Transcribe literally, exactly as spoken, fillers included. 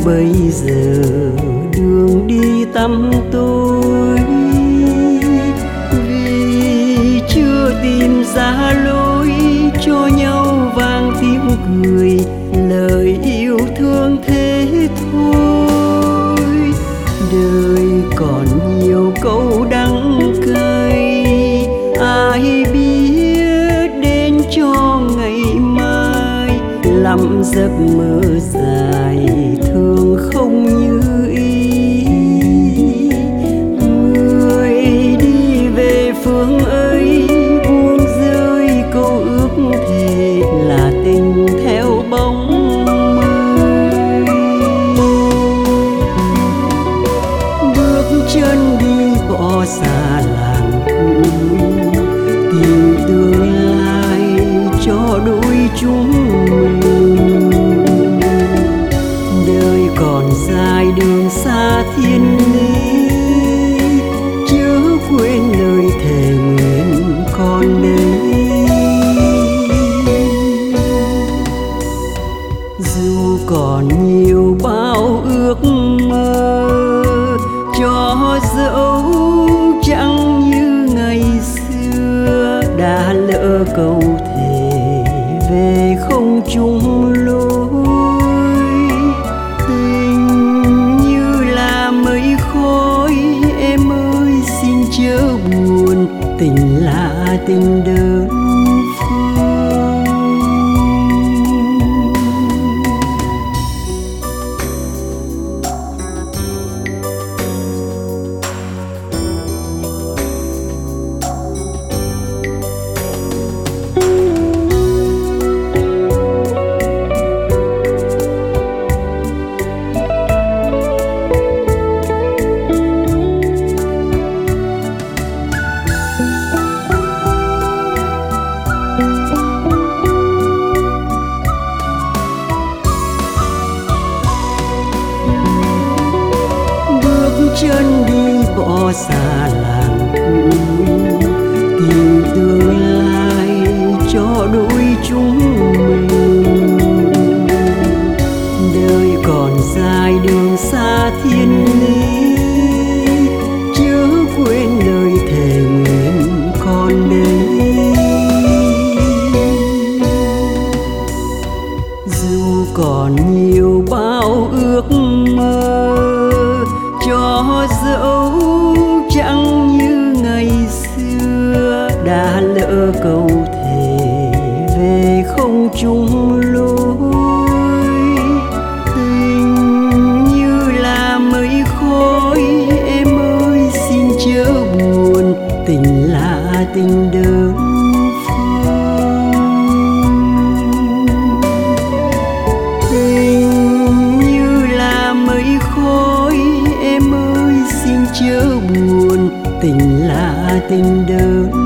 bây giờ đường đi tăm tối, vì chưa tìm ra lối cho nhau vang tiếng cười, lời yêu thương thế thôi. Đời còn nhiều câu đắng cay, ai biết đến cho ngày mai. Lắm giấc mơ dài thường không như ý, người đi về phương ấy buông rơi câu ước thề là tình theo bóng mây. Bước chân đi bỏ xa làng cũ, tìm tương lai cho đôi chúng mình. Đời còn dài đường xa thiên lý, chớ quên lời thề nguyện còn đây. Dù còn nhiều bao ước mơ, cho dẫu chẳng như ngày xưa, đã lỡ câu thề về không chung lối. Tình như là mây khói, em ơi xin chớ buồn, tình là tình đơn phương. Chân đi bỏ xa làng cũ, tìm tương lai cho đôi chúng mình. Đời còn dài đường xa thiên lý, chớ quên lời thề nguyện còn đây. Dù còn nhiều bao ước mơ, cho dẫu chẳng như ngày xưa, đã lỡ câu thề về không chung lối. Tình như là mây khói, em ơi xin chớ buồn, tình là tình đơn phương. Tình như là mây khói, em ơi xin chớ buồn, tình là tình đơn